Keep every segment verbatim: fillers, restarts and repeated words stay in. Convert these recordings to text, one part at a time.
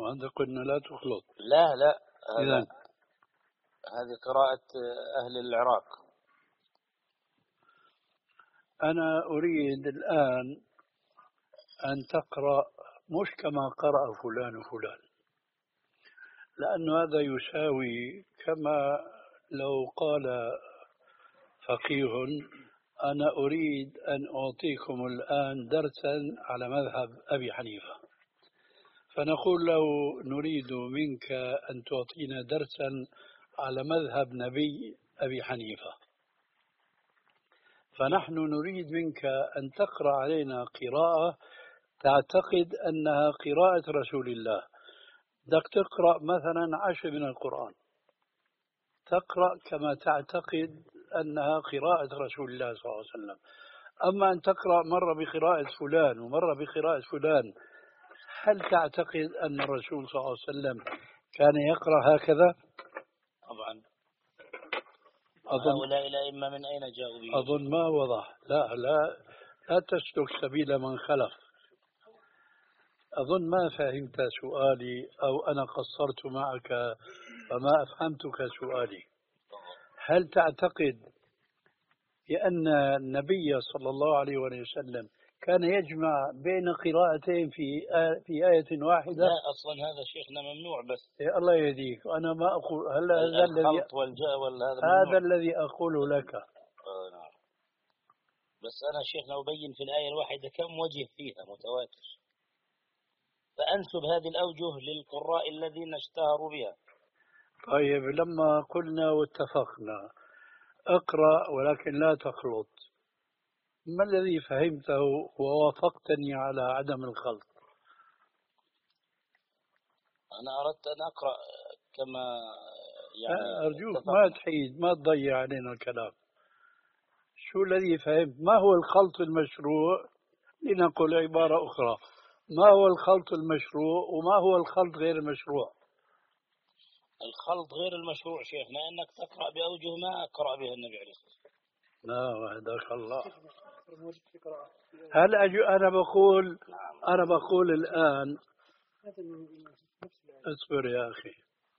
هذا قلنا لا تخلط. لا لا، إذن هذه قراءة أهل العراق. أنا أريد الآن أن تقرأ مش كما قرأ فلان وفلان، لأن هذا يساوي كما لو قال فقيه أنا أريد أن أعطيكم الآن درسا على مذهب أبي حنيفة، فنقول له نريد منك أن تعطينا درسا على مذهب نبي أبي حنيفة، فنحن نريد منك أن تقرأ علينا قراءة تعتقد أنها قراءة رسول الله. بدك تقرأ مثلا عشر من القرآن، تقرأ كما تعتقد أنها قراءة رسول الله صلى الله عليه وسلم. أما أن تقرأ مرة بقراءة فلان ومرة بقراءة فلان، هل تعتقد أن الرسول صلى الله عليه وسلم كان يقرأ هكذا؟ طبعا. أظن هؤلاء الأئمة من أين جاءوا به؟ أظن ما وضح. لا لا لا تسلك سبيل من خلف. أظن ما فهمت سؤالي أو أنا قصرت معك وما أفهمتك سؤالي. هل تعتقد بأن النبي صلى الله عليه وسلم كان يجمع بين قراءتين في في آية واحدة؟ لا أصلا هذا شيخنا ممنوع. بس إيه الله يهديك، أنا ما أقول هلا هذا الذي والجاء هذا الذي أقوله لك. آه نعم. بس أنا شيخنا أبين في الآية الواحدة كم وجه فيها متواتر، فأنسب هذه الأوجه للقراء الذين اشتهروا بها. طيب لما قلنا واتفقنا اقرأ ولكن لا تخلط، ما الذي فهمته ووافقتني على عدم الخلط؟ أنا أردت أن أقرأ كما يعني أرجوك اتفقنا. ما تحيد، ما تضيع علينا الكلام. شو الذي فهمت؟ ما هو الخلط المشروع؟ لنقل عبارة أخرى، ما هو الخلط المشروع وما هو الخلط غير المشروع؟ الخلط غير المشروع شيخنا أنك تقرأ بأوجه ما قرأ بها النبي عليه الصلاة والسلام. لا وحدك الله. هل أجو أنا بقول أنا بقول الآن، اصبر يا أخي.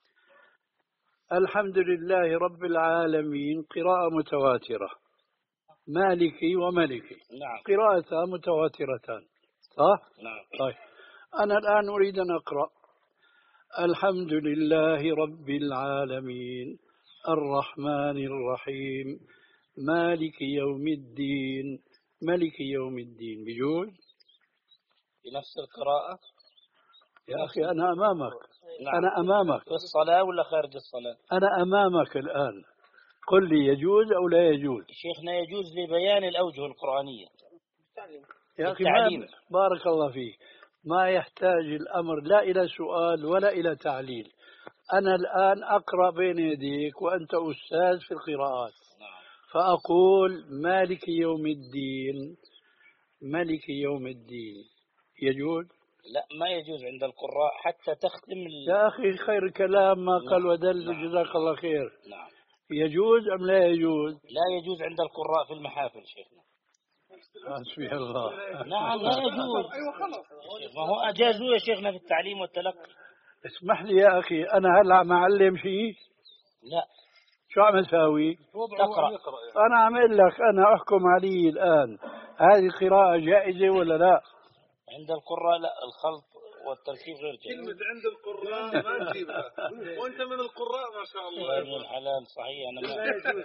الحمد لله رب العالمين قراءة متواترة، مالكي وملكي. نعم. قراءتها متواترتان صح؟ نعم. طيب أنا الآن أريد أن أقرأ الحمد لله رب العالمين الرحمن الرحيم مالك يوم الدين ملك يوم الدين، بيجوز؟ بنفس القراءة يا أخي أنا أمامك. نعم. أنا أمامك في الصلاة ولا خارج الصلاة؟ أنا أمامك الآن، قل لي يجوز أو لا يجوز؟ شيخنا يجوز لبيان الأوجه القرآنية. يا أخي ما بارك الله فيك، ما يحتاج الأمر لا إلى سؤال ولا إلى تعليل. أنا الآن أقرأ بين يديك وأنت أستاذ في القراءات، فأقول مالك يوم الدين ملك يوم الدين، يجوز؟ لا ما يجوز عند القراء حتى تختم ال... يا أخي خير كلام ما قال ودل. نعم. جزاك الله خير. نعم. يجوز أم لا يجوز؟ لا يجوز عند القراء في المحافل شيخنا. حسبي الله. نعم لا يجوز. ما هو أجازوا يا شيخنا في التعليم والتلقي. اسمح لي يا أخي، أنا هلا عم أعلم شيء؟ لا. شو عم أساوي؟ تقرأ. أنا عم أقول لك أنا أحكم عليه الآن، هذه قراءة جائزة ولا لا؟ عند القراء لا، الخلط والتركيب غير جائز. كلمة عند القراء ما تجيبها، وأنت من القراء ما شاء الله. يا ابن الحلال صحيح أنا ما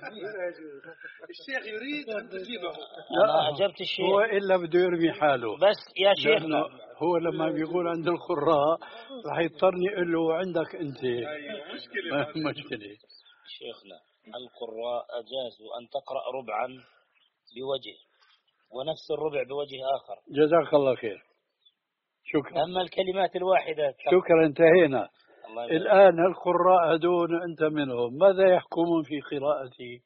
الشيخ يريد أن تجيبه. أنا أجبت الشيخ. هو إلا بده يرمي حاله. بس يا شيخنا هو لما بيقول عند القراء راح يضطرني أقول له عندك أنت. مشكلة مشكلة. شيخنا القراء أجازوا أن تقرأ ربعا بوجه ونفس الربع بوجه آخر. جزاك الله خير. شكرا. أما الكلمات الواحدة شكرا انتهينا. الآن القراء هدول أنت منهم، ماذا يحكمون في قراءتي؟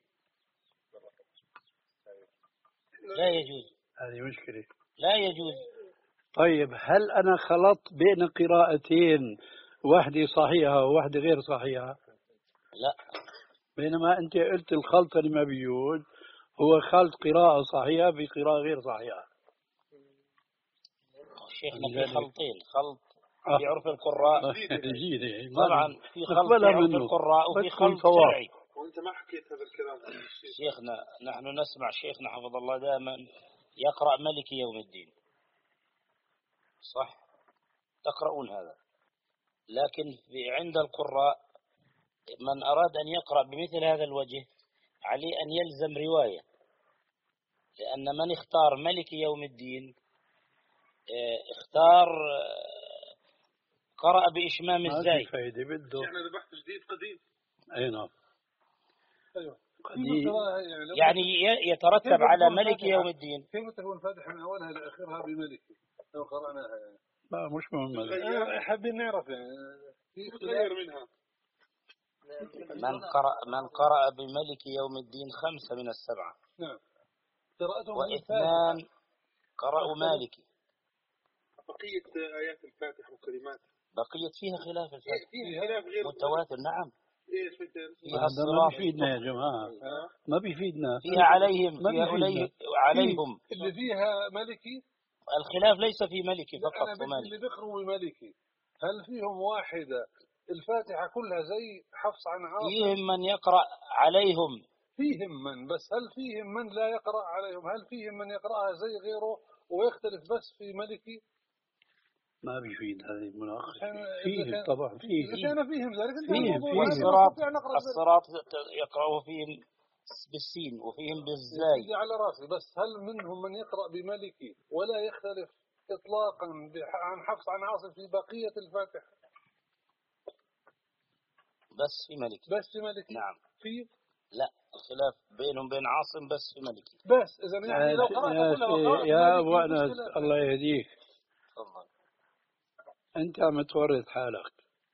لا يجوز. هذه مشكلة. لا يجوز. طيب هل أنا خلطت بين قراءتين، واحدة صحيحة وواحدة غير صحيحة؟ لا. بينما أنت قلت الخلط اللي ما بيجوز هو خلط قراءة صحيحة بقراءة غير صحيحة. شيخنا في خلطين، خلط في عرف القراء. جديدة طبعا في خلط في عرف القراء وفي خلط شرعي. وانت ما حكيت هذا الكلام. شيخنا نحن نسمع شيخنا حفظ الله دائما يقرأ ملك يوم الدين، صح؟ تقرؤون هذا، لكن في عند القراء من أراد أن يقرأ بمثل هذا الوجه عليه أن يلزم رواية، لأن من اختار ملك يوم الدين اختار قرأ بإشمام الزاي. فايدة بده يعني هذا بحث جديد قديم. أي نعم. أيوة. قديم. يعني يترتب على ملك يوم الدين. كيف تكون الفاتحة من أولها لآخرها بملك لو قرأناها يعني؟ لا مش مهم. حابين نعرف يعني في خير منها. من قرأ من قرأ بملك يوم الدين خمسة من السبعة. نعم. واثنان قرأوا مالكي. بقية آيات الفاتحة وكلمات. بقية فيها خلاف الفاتحة. فيها خلاف غير متواتر. نعم. إيش مثل؟ هذا ما بيفيدنا يا جماعة. ما بيفيدنا. فيها عليهم. فيها عليه عليهم. اللي فيها ملكي. الخلاف ليس في ملكي فقط. أنا اللي بيقروا بملكي هل فيهم واحدة الفاتحة كلها زي حفص عن عاصم؟ فيهم من يقرأ عليهم. فيهم من، بس هل فيهم من لا يقرأ عليهم؟ هل فيهم من يقرأها زي غيره ويختلف بس في ملكي؟ ما بيفيد هذه المناقشة. فيهم طبعا فيه. إذا كان فيهم ذلك فيهم. والصراط الصراط يقرأه فيهم بالسين وفيهم بالزاي. على راسي، بس هل منهم من يقرأ بملكي ولا يختلف إطلاقا عن حفص عن عاصم في بقية الفاتحة؟ بس في ملكي. بس في ملكي. نعم. في لا الخلاف بينهم بين عاصم بس في ملكي. بس إذا يعني لو قرأت كلها يا أبو أنس الله يهديك. تفضل. أنت عم تورط حالك.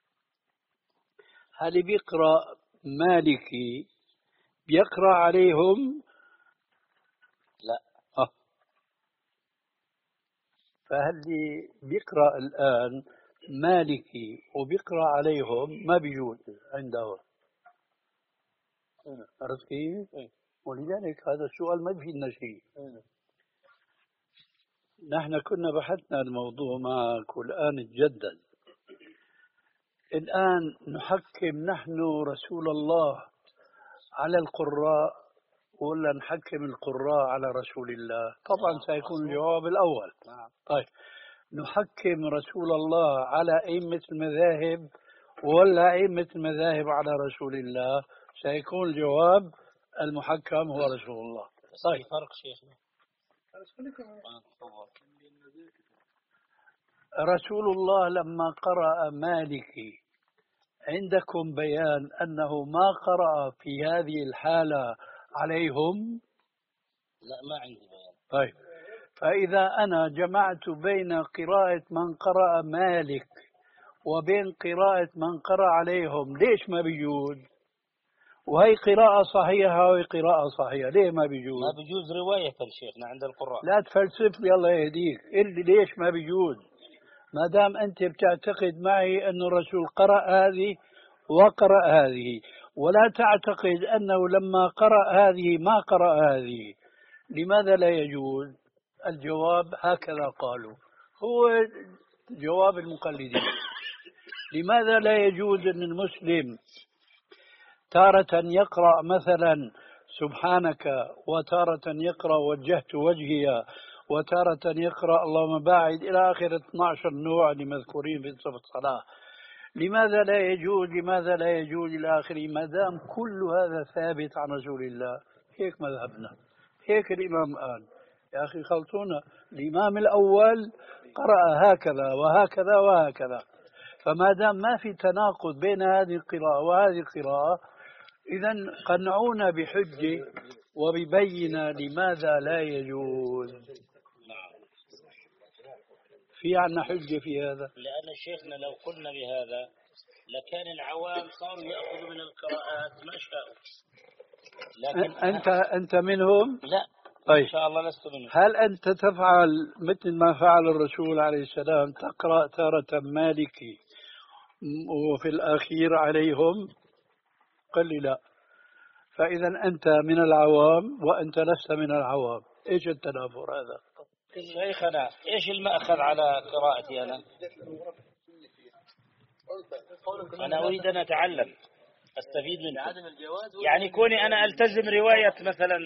هل بيقرأ مالكي بيقرأ عليهم؟ لا. آه. فهل بيقرأ الآن مالكي وبيقرأ عليهم ما بيجوز عنده. عرفت كيف؟ ولذلك هذا السؤال ما بيفيدنا شيء. نحن كنا بحثنا الموضوع معك والآن تجدد. الآن نحكم نحن رسول الله على القراء ولا نحكم القراء على رسول الله؟ طبعا سيكون الجواب الأول. طيب نحكم رسول الله على أئمة المذاهب ولا أئمة المذاهب على رسول الله؟ سيكون الجواب المحكم هو رسول الله. طيب فرق شيخنا. رسول الله لما قرأ مالكي عندكم بيان أنه ما قرأ في هذه الحالة عليهم؟ لا ما عندي بيان. طيب فإذا أنا جمعت بين قراءة من قرأ مالك وبين قراءة من قرأ عليهم ليش ما بيجوز؟ وهي قراءة صحيحة وهي قراءة صحيحة، ليه ما بيجوز؟ ما بيجوز رواية شيخنا عند القراء. لا تفلسف لي الله يهديك، اللي ليش ما بيجوز؟ ما دام أنت بتعتقد معي أن الرسول قرأ هذه وقرأ هذه، ولا تعتقد أنه لما قرأ هذه ما قرأ هذه، لماذا لا يجوز؟ الجواب هكذا قالوا، هو جواب المقلدين. لماذا لا يجوز أن المسلم تارة يقرأ مثلا سبحانك، وتارة يقرأ وجهت وجهي، وتارة يقرأ اللهم باعد إلى آخر اثني عشر نوع المذكورين في صفة الصلاة؟ لماذا لا يجوز؟ لماذا لا يجوز إلى آخره؟ ما دام كل هذا ثابت عن رسول الله، هيك مذهبنا، هيك الإمام قال. يا أخي خلطونا، الإمام الأول قرأ هكذا وهكذا وهكذا، فما دام ما في تناقض بين هذه القراءة وهذه القراءة، إذن قنعونا بحجة وببينة لماذا لا يجوز. في عنا حجة في هذا؟ لأن شيخنا لو قلنا بهذا لكان العوام صاروا يأخذوا من القراءات ما شاءوا. لكن أنت أنت منهم؟ لا. طيب. إن شاء الله لست منهم. هل أنت تفعل مثل ما فعل الرسول عليه السلام، تقرأ تارة مالكي وفي الأخير عليهم؟ قل لي لا. فإذا أنت من العوام وأنت لست من العوام، إيش التنافر هذا؟ شيخنا إيش المأخذ على قراءتي أنا؟ أنا أريد أن أتعلم أستفيد منه. يعني كوني أنا ألتزم رواية مثلا،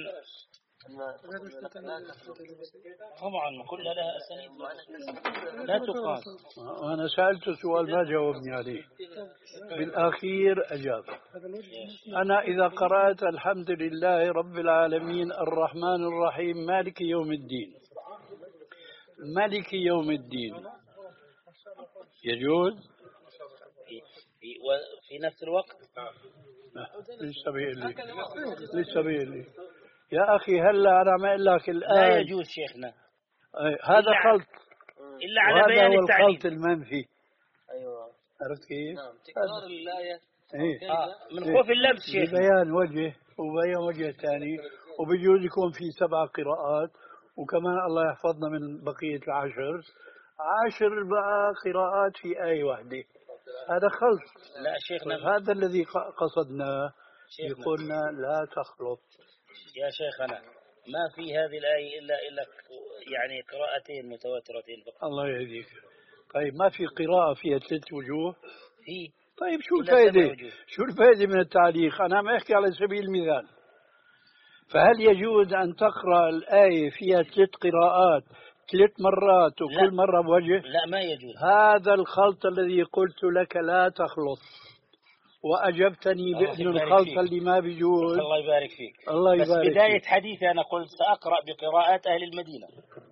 طبعا كلها لها أسانيد لا تقاس. أنا سألت سؤال ما جاوبني عليه، بالأخير أجاب. أنا إذا قرأت الحمد لله رب العالمين الرحمن الرحيم مالك يوم الدين، مالك يوم الدين يجوز؟ وفي نفس الوقت لسه بيقول لي لسه بيقول لي يا أخي هلا أنا ما أقول لك الآن لا يجوز شيخنا، هذا خلط، إلا على بيان هو التعليم. الخلط المنفي. أيوة عرفت كيف؟ نعم تكرار الآية إيه؟ آه. من خوف اللبس شيخنا. ببيان وجه وبيان وجه ثاني، وبيجوز يكون في سبع قراءات، وكمان الله يحفظنا من بقية العشر، عشر بقى قراءات في آية واحدة. هذا خلط. لا شيخنا، هذا الذي قصدناه، يقولنا لا تخلط. يا شيخنا ما في هذه الآية إلا إلا يعني قراءتين متواترتين فقط. الله يهديك. طيب ما في قراءة فيها ثلاث وجوه؟ في. طيب شو الفائدة؟ شو الفائدة من التعليق؟ أنا ما أحكي على سبيل المثال. فهل يجوز أن تقرأ الآية فيها ثلاث قراءات ثلاث مرات وكل لا. مرة بوجه؟ لا ما يجوز. هذا الخلط الذي قلت لك لا تخلط، وأجبتني بأن الخلط فيك. اللي ما بيجوز. الله يبارك فيك. الله يبارك بس بداية فيك. حديثي أنا قلت سأقرأ بقراءات أهل المدينة،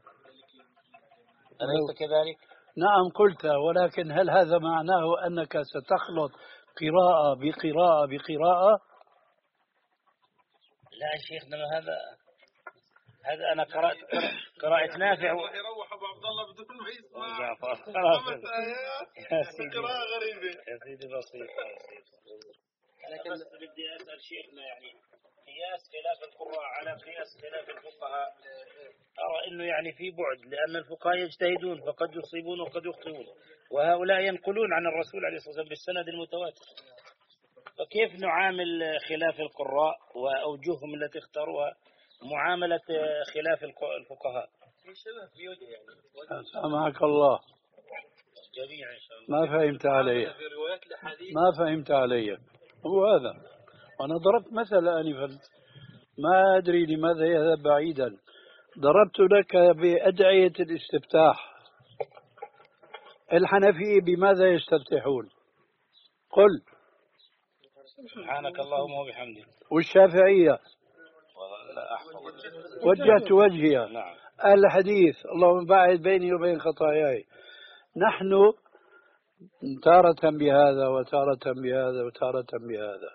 أليس كذلك؟ نعم قلت، ولكن هل هذا معناه أنك ستخلط قراءة بقراءة بقراءة؟ لا يا شيخنا هذا هذا أنا قرأت قراءة نافع و... يروح أبو عبد الله بدون ما يسمع خمس آيات. يا سيدي قراءة غريبة يا سيدي بسيطة. لكن بس بدي أسأل شيخنا، يعني قياس خلاف القراء على قياس خلاف الفقهاء، أرى أنه يعني في بعد، لأن الفقهاء يجتهدون فقد يصيبون وقد يخطئون، وهؤلاء ينقلون عن الرسول عليه الصلاة والسلام بالسند المتواتر. فكيف نعامل خلاف القراء وأوجههم التي اختاروها معاملة خلاف الفقهاء؟ سامحك الله، جميعا إن شاء الله. ما فهمت علي، ما فهمت علي. هو هذا، وأنا ضربت مثل آنفا، ما أدري لماذا يذهب بعيدا. ضربت لك بأدعية الاستفتاح. الحنفية بماذا يستفتحون؟ قل. سبحانك اللهم وبحمدك. والشافعية وجهت وجهي. نعم. الحديث اللهم باعد بيني وبين خطاياي. نحن تارة بهذا وتارة بهذا وتارة بهذا.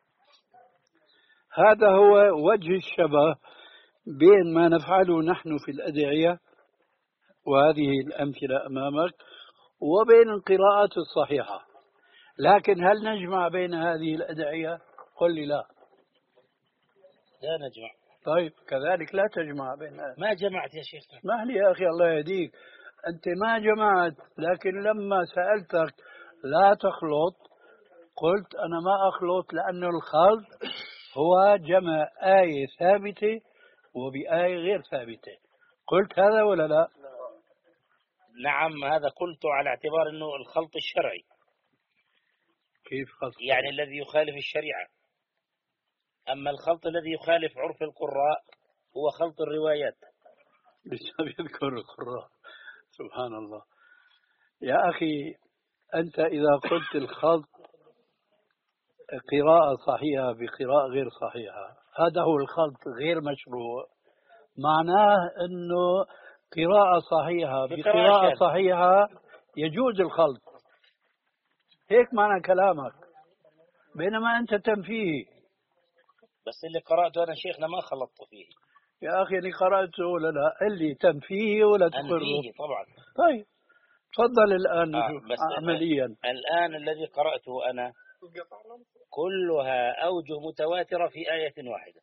هذا هو وجه الشبه بين ما نفعله نحن في الأدعية، وهذه الأمثلة أمامك، وبين القراءات الصحيحة. لكن هل نجمع بين هذه الأدعية؟ قل لي لا. لا نجمع. طيب كذلك لا تجمع بينها. ما جمعت يا شيخ. اسمح لي يا أخي الله يهديك، أنت ما جمعت، لكن لما سألتك لا تخلط قلت أنا ما أخلط، لأن الخلط هو جمع آية ثابتة وبآية غير ثابتة. قلت هذا ولا لا؟ نعم هذا قلت على اعتبار أنه الخلط الشرعي. كيف خلط؟ يعني الذي يخالف الشريعة. أما الخلط الذي يخالف عرف القراء هو خلط الروايات. لسه يذكر القراء. سبحان الله يا أخي، أنت إذا قلت الخلط قراءة صحيحة بقراءة غير صحيحة، هذا هو الخلط غير مشروع. معناه أنه قراءة صحيحة بقراءة صحيحة يجوز الخلط، هيك معنى كلامك، بينما أنت تنفيه. بس اللي قرأته أنا شيخنا ما خلطت فيه يا أخي، اللي قرأته ولا لا؟ اللي تنفيه ولا تقره؟ أنفيه طبعا. طيب تفضل الآن آه نشوف بس عمليا. الآن الذي قرأته أنا كلها أوجه متواترة في آية واحدة.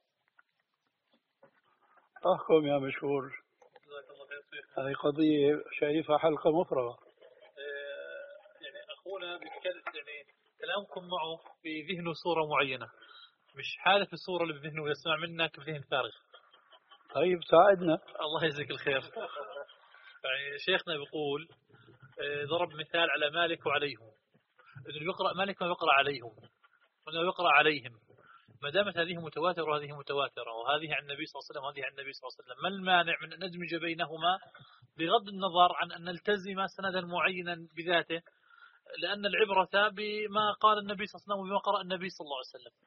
أحكم يا مشهور، هذه قضية شايفها حلقة مفرغة. يعني أخونا بيتكلم، يعني كلامكم معه في ذهنه صورة معينة، مش حالف الصورة اللي بذهنه ويسمع منك بذهن فارغ. طيب ساعدنا. الله يجزيك الخير. يعني شيخنا بيقول ضرب مثال على مالك وعليهم. إنه يقرأ مالك ويقرأ عليهم وإنه يقرأ عليهم. ما دامت هذه متواترة وهذه متواترة وهذه عن النبي صلى الله عليه وسلم وهذه عن النبي صلى الله عليه وسلم، ما المانع من أن ندمج بينهما بغض النظر عن أن نلتزم سندا معينا بذاته، لأن العبرة بما قال النبي صلى الله عليه وسلم وبما قرأ النبي صلى الله عليه وسلم.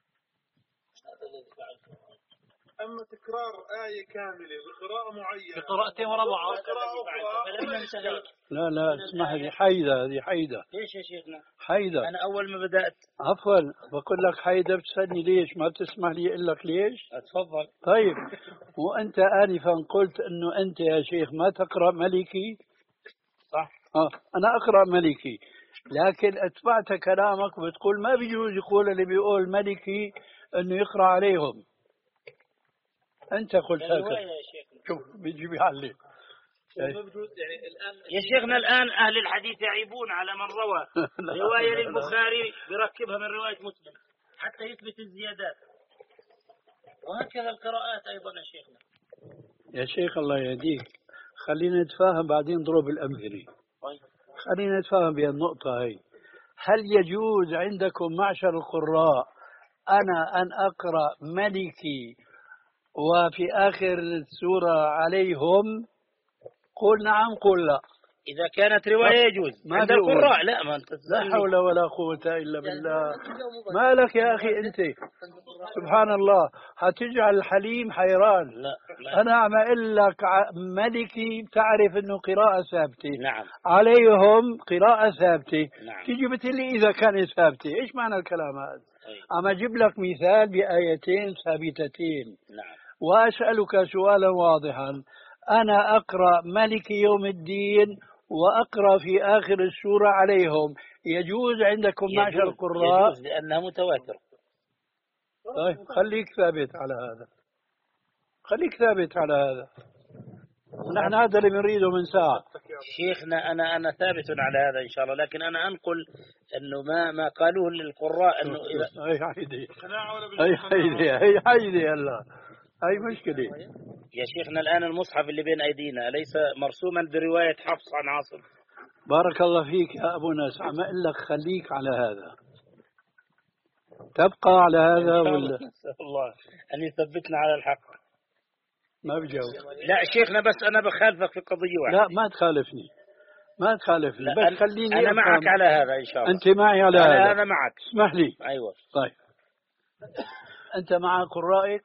أما تكرار آية كاملة بقراءة معينة بقراءتين ورا بعض لا لا اسمح لي، حيدة هذه حيدة. ليش يا شيخنا؟ حيدة. أنا أول ما بدأت عفوا بقول لك حيدة، بتسألني ليش ما بتسمح لي أقول لك ليش؟ أتفضل. طيب وأنت آنفا قلت أنه أنت يا شيخ ما تقرأ ملكي. صح. آه أنا أقرأ ملكي، لكن أتبعت كلامك وبتقول ما بيجوز يقول اللي بيقول ملكي أنه يقرأ عليهم. أنت قلت هكذا. شوف بيجي بيعلي. يعني الآن يا شيخنا الآن أهل الحديث يعيبون على من روى رواية للبخاري بركبها من رواية مسلم حتى يثبت الزيادات، وهكذا القراءات أيضا يا شيخنا. يا شيخ الله يهديك، خلينا نتفاهم بعدين نضرب الأمثلة. خلينا نتفاهم بهالنقطة هي. هل يجوز عندكم معشر القراء أنا أن أقرأ ملكي وفي آخر السورة عليهم؟ قل نعم قل لا. إذا كانت رواية يجوز عند القراء. لا ما أنت لا حول ولا قوة إلا بالله. ما لك يا أخي أنت سبحان الله هتجعل الحليم حيران. لا لا. أنا عم أقول لك ملكي بتعرف أنه قراءة ثابتة. نعم. عليهم قراءة ثابتة. نعم. تيجي بتقلي إذا كانت ثابتة إيش معنى الكلام هذا؟ أي. عم أجيب لك مثال بآيتين ثابتتين. نعم. وأسألك سؤالا واضحا، أنا أقرأ ملك يوم الدين وأقرأ في آخر السورة عليهم، يجوز عندكم معشر القراء؟ يجوز لأنها متواتر. طيب خليك ثابت على هذا، خليك ثابت على هذا، نحن هذا اللي بنريده من ساعة. شيخنا أنا أنا ثابت على هذا إن شاء الله، لكن أنا أنقل أنه ما ما قالوه للقراء أنه إذا هي حيدي هي حيدي هي حيدي هلا هي مشكلة. يا شيخنا الآن المصحف اللي بين أيدينا أليس مرسوما برواية حفص عن عاصم؟ بارك الله فيك يا أبو ناس، عم أقول لك خليك على هذا، تبقى على هذا ولا؟ نسأل الله أن يثبتنا على الحق. ما بجاوب. لا شيخنا بس أنا بخالفك في قضية واحدة. لا ما تخالفني ما تخالفني بس خليني أنا معك على هذا إن شاء الله. أنت معي على هذا. أنا معك. اسمح لي. أيوة. طيب أنت مع قرائك؟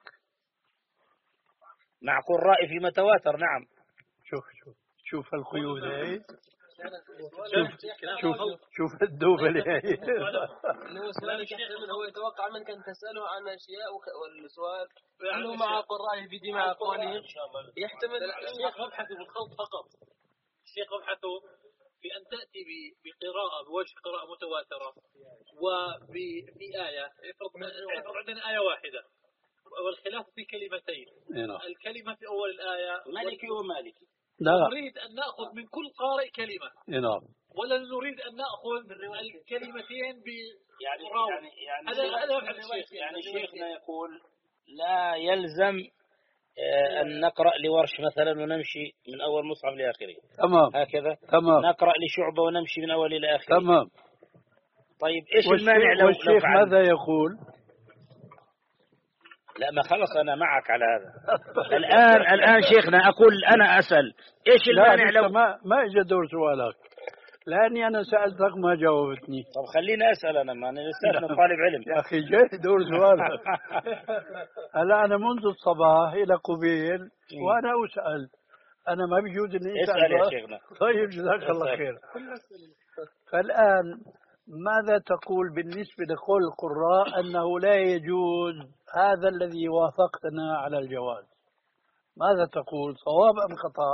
مع قرائي في متواتر. نعم. شوف شوف شوف القيود هاي، شوف شوف شوف الدوبة اللي هي. إنه سؤالك يحتمل هو يتوقع منك أن تسأله عن أشياء والسؤال أنه مع قرائه بدي مع أقوالهم يحتمل. الشيخ مبحثه بالخلط فقط. الشيخ مبحثه في أن تأتي بقراءة بوجه قراءة متواترة وبآية. افرض عندنا آية واحدة والخلاف في كلمتين، الكلمة في أول الآية مالكي ومالكي، نريد أن نأخذ من كل قارئ كلمة. نعم. ولا نريد أن نأخذ الكلمتين ب يعني يعني يعني هذا هذا الشيخ. يعني شيخنا يقول لا يلزم أن نقرأ لورش مثلا ونمشي من أول مصحف لآخره. تمام. هكذا. تمام. نقرأ لشعبة ونمشي من أول إلى آخره. تمام. طيب إيش المانع لو والشيخ لو ماذا يقول؟ لا ما خلص أنا معك على هذا. الآن الآن شيخنا أقول أنا أسأل إيش المانع لو ما ما إجا دور سؤالك، لأني أنا سألتك ما جاوبتني. طب خليني أسأل أنا، ما أنا لسه طالب علم. يا أخي جاي دور سؤالك. هلا أنا منذ الصباح إلى قبيل وأنا أسأل، أنا ما بيجوز إني أسأل. اسأل يا شيخنا. طيب جزاك الله خير. فالآن ماذا تقول بالنسبة لقول القراء أنه لا يجوز هذا الذي وافقتنا على الجواز؟ ماذا تقول، صواب أم خطأ؟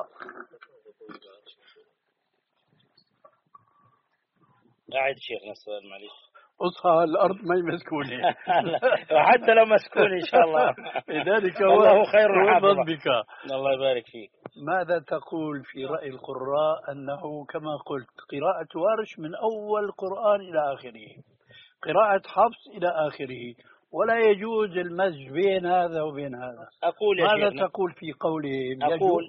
أعد شيخنا السؤال معلش. أصحى الأرض ما يمسكوني. حتى لو مسكوني إن شاء الله. لذلك الله خير حافظ بك. الله يبارك فيك. ماذا تقول في رأي القراء أنه كما قلت قراءة ورش من أول القرآن إلى آخره، قراءة حفص إلى آخره، ولا يجوز المزج بين هذا وبين هذا؟ أقول يا ماذا شيخنا. تقول في قولهم؟ أقول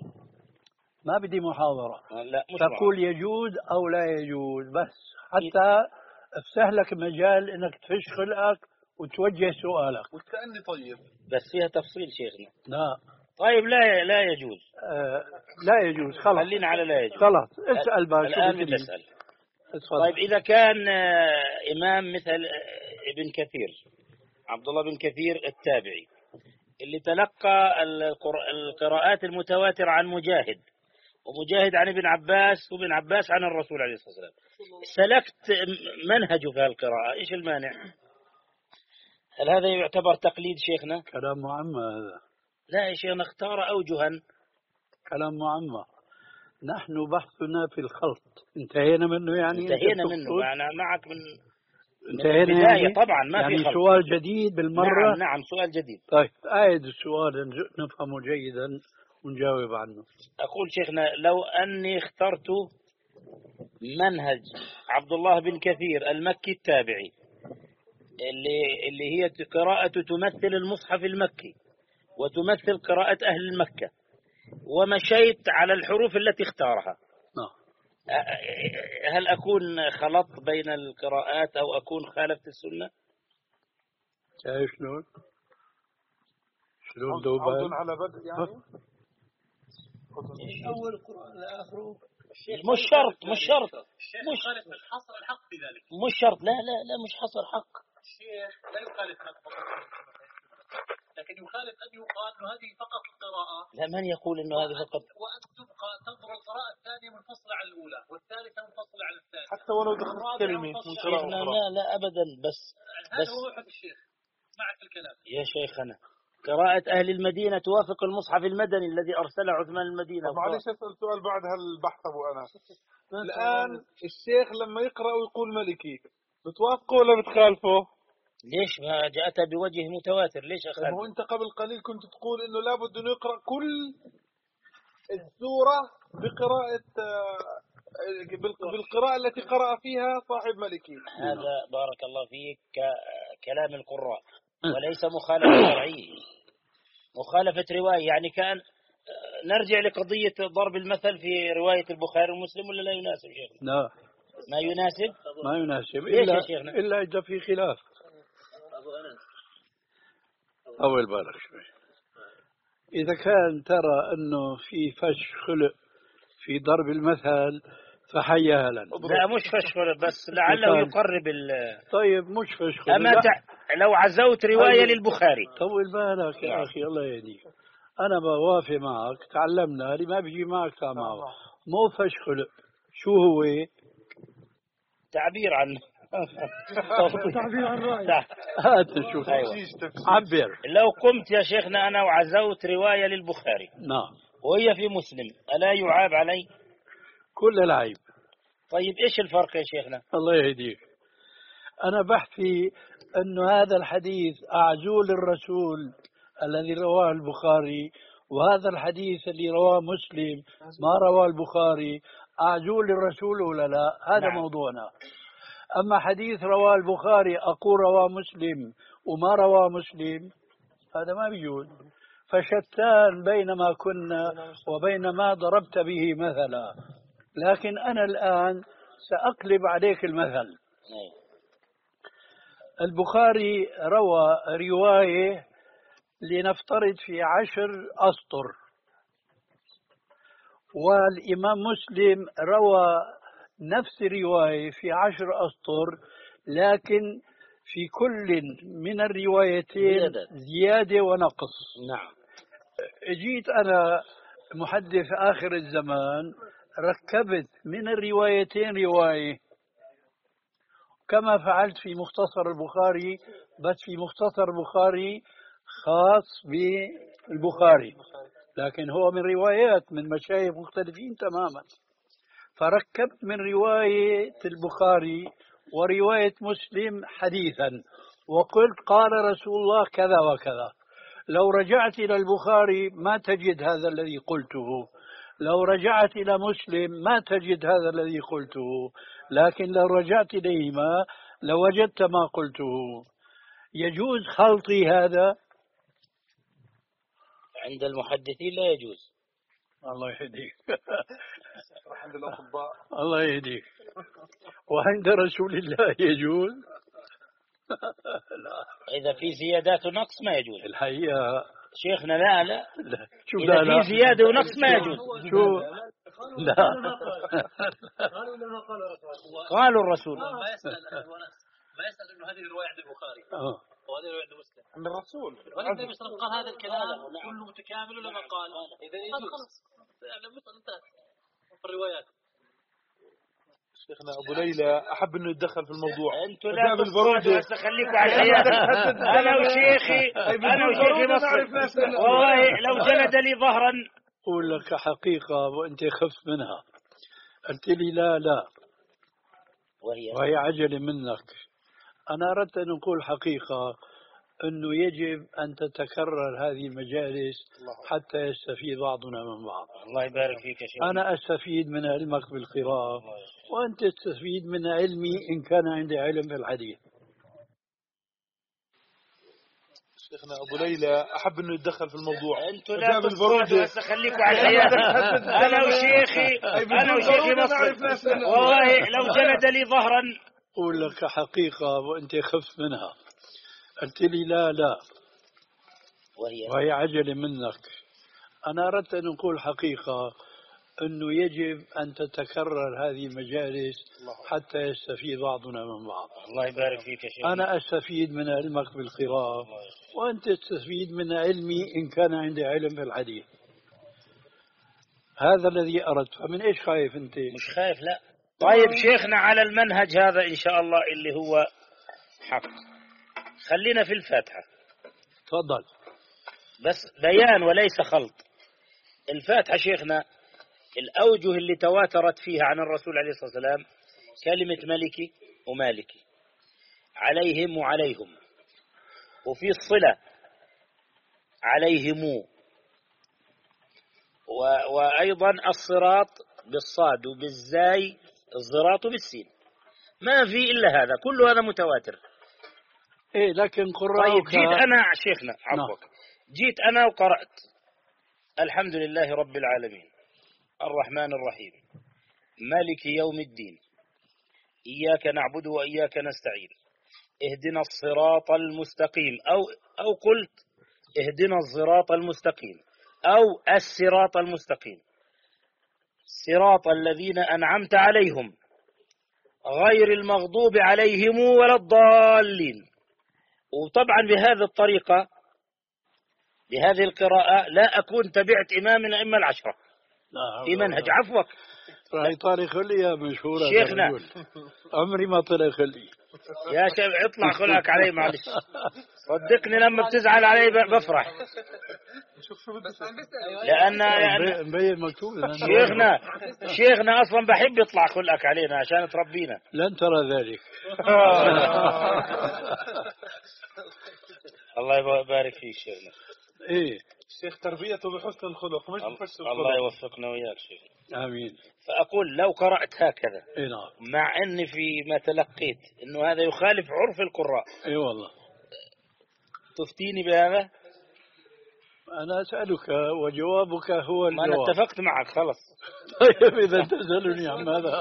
ما بدي محاضرة. لا مش تقول معه. يجوز أو لا يجوز بس حتى افتح لك مجال انك تفش خلقك وتوجه سؤالك. والتأني طيب بس فيها تفصيل شيخنا. لا طيب لا لا يجوز. آه لا يجوز. خلاص خلينا على لا يجوز. خلاس اسأل بقى. الآن بسأل. اتفضل. طيب إذا كان آه، إمام مثل آه، ابن كثير، عبد الله بن كثير التابعي، اللي تلقى القر- القراءات المتواترة عن مجاهد، ومجاهد عن ابن عباس، وابن عباس عن الرسول عليه الصلاة والسلام، سلكت منهجه في القراءة، إيش المانع؟ هل هذا يعتبر تقليد شيخنا؟ كلام معمى هذا. لا يا شيخنا، اختار أوجها. كلام معمى. نحن بحثنا في الخلط. انتهينا منه يعني؟ انتهينا منه. أنا معك من انتهينا البداية يعني؟ طبعا، ما يعني في خلط. سؤال جديد بالمرة. نعم نعم سؤال جديد. طيب أعد السؤال نفهمه جيدا ونجاوب عنه. أقول شيخنا، لو أني اخترت منهج عبد الله بن كثير المكي التابعي، اللي اللي هي قراءة تمثل المصحف المكي وتمثل قراءة أهل مكة، ومشيت على الحروف التي اختارها، نعم. هل أكون خلطت بين القراءات أو أكون خالفت السنة؟ شايف شلون؟ شلون عوض دوبان؟ على بدء يعني. من أول القرآن لآخره. مش شرط مش شرط مش خالف الحصر الحق في ذلك. مش شرط لا لا لا مش حصر حق. الشيخ لا يخالف لكن يخالف أن يقال أنه هذه فقط القراءة. لا، من يقول أنه هذه فقط؟ وأن تبقى تنظر القراءة الثانية منفصلة عن الأولى، والثالثة منفصلة عن الثانية، حتى ولو دخلت كلمة من قراءة لا أخرى. لا لا أبدا. بس هذا بس هو روح الشيخ معك الكلام يا شيخنا، قراءة أهل المدينة توافق المصحف المدني الذي أرسله عثمان المدينة. طب معلش أسأل سؤال بعد هالبحث أبو أنس. الآن الشيخ لما يقرأ ويقول ملكي بتوافقه ولا بتخالفه؟ ليش ما جاءت بوجه متواتر؟ ليش طيب أخالف؟ هو أنت قبل قليل كنت تقول إنه لابد إنه يقرأ كل السورة بقراءة بالقراءة التي قرأ فيها صاحب ملكي. هذا بارك الله فيك كلام القراء، وليس مخالفة شرعية، مخالفة رواية. يعني كان نرجع لقضية ضرب المثل في رواية البخاري ومسلم، ولا لا يناسب شيخنا؟ لا ما يناسب. ما يناسب إلا إلا إلا إذا في خلاف. أول بالك شوي. إذا كان ترى أنه في فش خلق في ضرب المثل فحيا هلا. لا مش فشخر، بس لعله يقرب ال. طيب مش فش خلق. أما تع... لو عزوت رواية للبخاري. طول بالك يا أخي الله يهديك. أنا بوافق معك، تعلمنا اللي ما بيجي معك تمام. مو فش خلق. شو هو؟ تعبير عن تعبير عن رأي. هات نشوف. أيوة. عبر. لو قمت يا شيخنا أنا وعزوت رواية للبخاري نعم وهي في مسلم، ألا يعاب علي؟ كل العيب. طيب إيش الفرق يا شيخنا؟ الله يهديك. أنا بحثي أنه هذا الحديث أعزو للرسول الذي رواه البخاري، وهذا الحديث اللي رواه مسلم ما رواه البخاري أعزو للرسول ولا لا؟ هذا نعم. موضوعنا. أما حديث رواه البخاري أقول رواه مسلم وما رواه مسلم، هذا ما بيجوز. فشتان بين ما كنا وبين ما ضربت به مثلا. لكن أنا الآن سأقلب عليك المثل. البخاري روى رواية لنفترض في عشر أسطر، والإمام مسلم روى نفس الرواية في عشر أسطر، لكن في كل من الروايتين زيادة, زيادة ونقص. نعم. جيت أنا محدث آخر الزمان ركبت من الروايتين رواية، كما فعلت في مختصر البخاري، بس في مختصر البخاري خاص بالبخاري، لكن هو من روايات من مشايخ مختلفين تماما. فركبت من رواية البخاري ورواية مسلم حديثا، وقلت قال رسول الله كذا وكذا. لو رجعت إلى البخاري ما تجد هذا الذي قلته، لو رجعت إلى مسلم ما تجد هذا الذي قلته، لكن لو رجعت إليهما لوجدت ما قلته. يجوز خلطي هذا؟ عند المحدثين لا يجوز. الله يهديك. عند الأطباء. الله يهديك. وعند رسول الله يجوز؟ لا. إذا في زيادات ونقص ما يجوز الحقيقة شيخنا. لا لا, لا. شو إذا لا في زيادة ونقص ما يجوز. شو لا قالوا الرسول ما يسأل ما يسأل إنه هذه الرواية عند البخاري آه. وهذه الرواية عند مسلم عند الرسول. والنبي صلى الله عليه وسلم قال هذا الكلام كله متكامل ولا ما قال؟ إذا خلاص يعني انتهت الروايات. شيخنا أبو ليلى أحب إنه يتدخل في الموضوع. أنتوا لا تفرضوا هسه خليكم على الحياة. أنا وشيخي أنا وشيخي مصر والله لو جلد لي ظهرا. أقول لك حقيقة وأنت خف منها. قلت لي لا لا وهي, وهي عجلة منك. أنا أردت أن أقول حقيقة أنه يجب أن تتكرر هذه المجالس حتى يستفيد بعضنا من بعض. الله يبارك فيك يا شيخ. أنا أستفيد من علمك بالقراءة وأنت تستفيد من علمي إن كان عندي علم بالحديث. شيخنا أبو ليلى أحب إنه يتدخل في الموضوع. أنتوا لا تفرضوا هسه خليكم على الحياة. أنا وشيخي أنا وشيخي مصر والله لو جلد لي ظهرا. أقول لك حقيقة وأنت خف منها. قلت لي لا لا وهي, وهي عجلة منك. أنا أردت أن أقول حقيقة أنه يجب أن تتكرر هذه المجالس حتى يستفيد بعضنا من بعض. الله يبارك فيك يا شيخ. أنا أستفيد من علمك بالقراءة وأنت تستفيد من علمي إن كان عندي علم بالحديث. هذا الذي أردت. فمن إيش خايف أنت؟ مش خايف لا. طيب شيخنا على المنهج هذا إن شاء الله اللي هو حق خلينا في الفاتحة. تفضل. بس بيان وليس خلط. الفاتحة شيخنا الأوجه اللي تواترت فيها عن الرسول عليه الصلاة والسلام كلمة ملكي ومالكي عليهم وعليهم وفي الصلة عليهم و... وأيضا الصراط بالصاد وبالزاي الصراط بالسين. ما في إلا هذا كل هذا متواتر. إيه لكن قراءك. طيب جيت أنا شيخنا عفوك no. جيت أنا وقرأت الحمد لله رب العالمين الرحمن الرحيم مالك يوم الدين إياك نعبد وإياك نستعين اهدنا الصراط المستقيم أو أو قلت اهدنا الصراط المستقيم أو الصراط المستقيم صراط الذين أنعمت عليهم غير المغضوب عليهم ولا الضالين. وطبعا بهذه الطريقة بهذه القراءة لا أكون تبعت إمام من الأئمة العشرة في منهج. عفوك راهي طارق خلي مشهورة شيخنا. عمري ما طلع خلي يا شيخ اطلع خلقك علي معلش صدقني لما بتزعل علي بفرح لأن يعني مبين مكتوب. شيخنا شيخنا أصلا بحب يطلع خلقك علينا عشان تربينا. لن ترى ذلك. الله يبارك فيك شيخنا. إيه الشيخ تربيته بحسن الخلق مش بفسد الخلق. الله يوفقنا وياك شيخ. آمين. فأقول لو قرأت هكذا إيه نعم. مع أني فيما تلقيت أنه هذا يخالف عرف القراء. إيه والله. تفتيني بهذا؟ أنا أسألك وجوابك هو الجواب. ما أنا اتفقت معك خلاص. طيب إذا تسألني عن ماذا.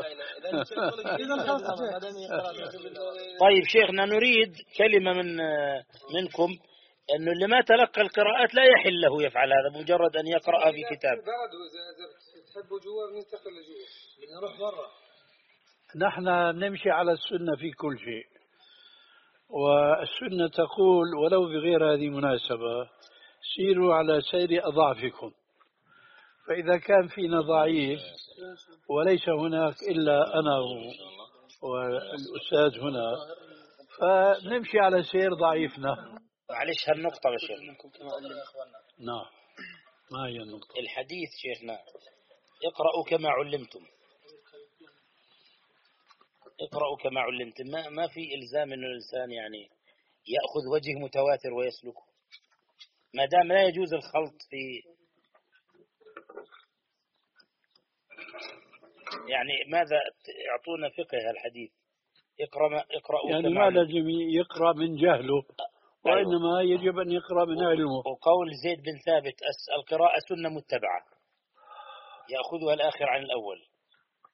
طيب شيخنا نريد كلمة من منكم أنه اللي ما تلقى القراءات لا يحل له يفعل هذا مجرد أن يقرأ في كتاب. تحبوا جوا بننتقل لجوا بنروح برا. نحن نمشي على السنة في كل شيء والسنة تقول ولو بغير هذه المناسبة سيروا على سير أضعفكم. فإذا كان فينا ضعيف وليس هناك إلا أنا والأستاذ هنا فنمشي على سير ضعيفنا. معلش هالنقطة يا شيخنا. نعم ما هي النقطة؟ الحديث شيخنا اقرأوا كما علمتم اقرأوا كما علمتم. ما, ما في إلزام أن الإنسان يعني يأخذ وجه متواتر ويسلكه ما دام لا يجوز الخلط في يعني ماذا يعطونا فقه الحديث اقرأ اقرأوا يعني كما ما لازم يقرأ من جهله وإنما يجب أن يقرأ من علمه. وقول زيد بن ثابت القراءة سنة متبعة يأخذها الآخر عن الأول.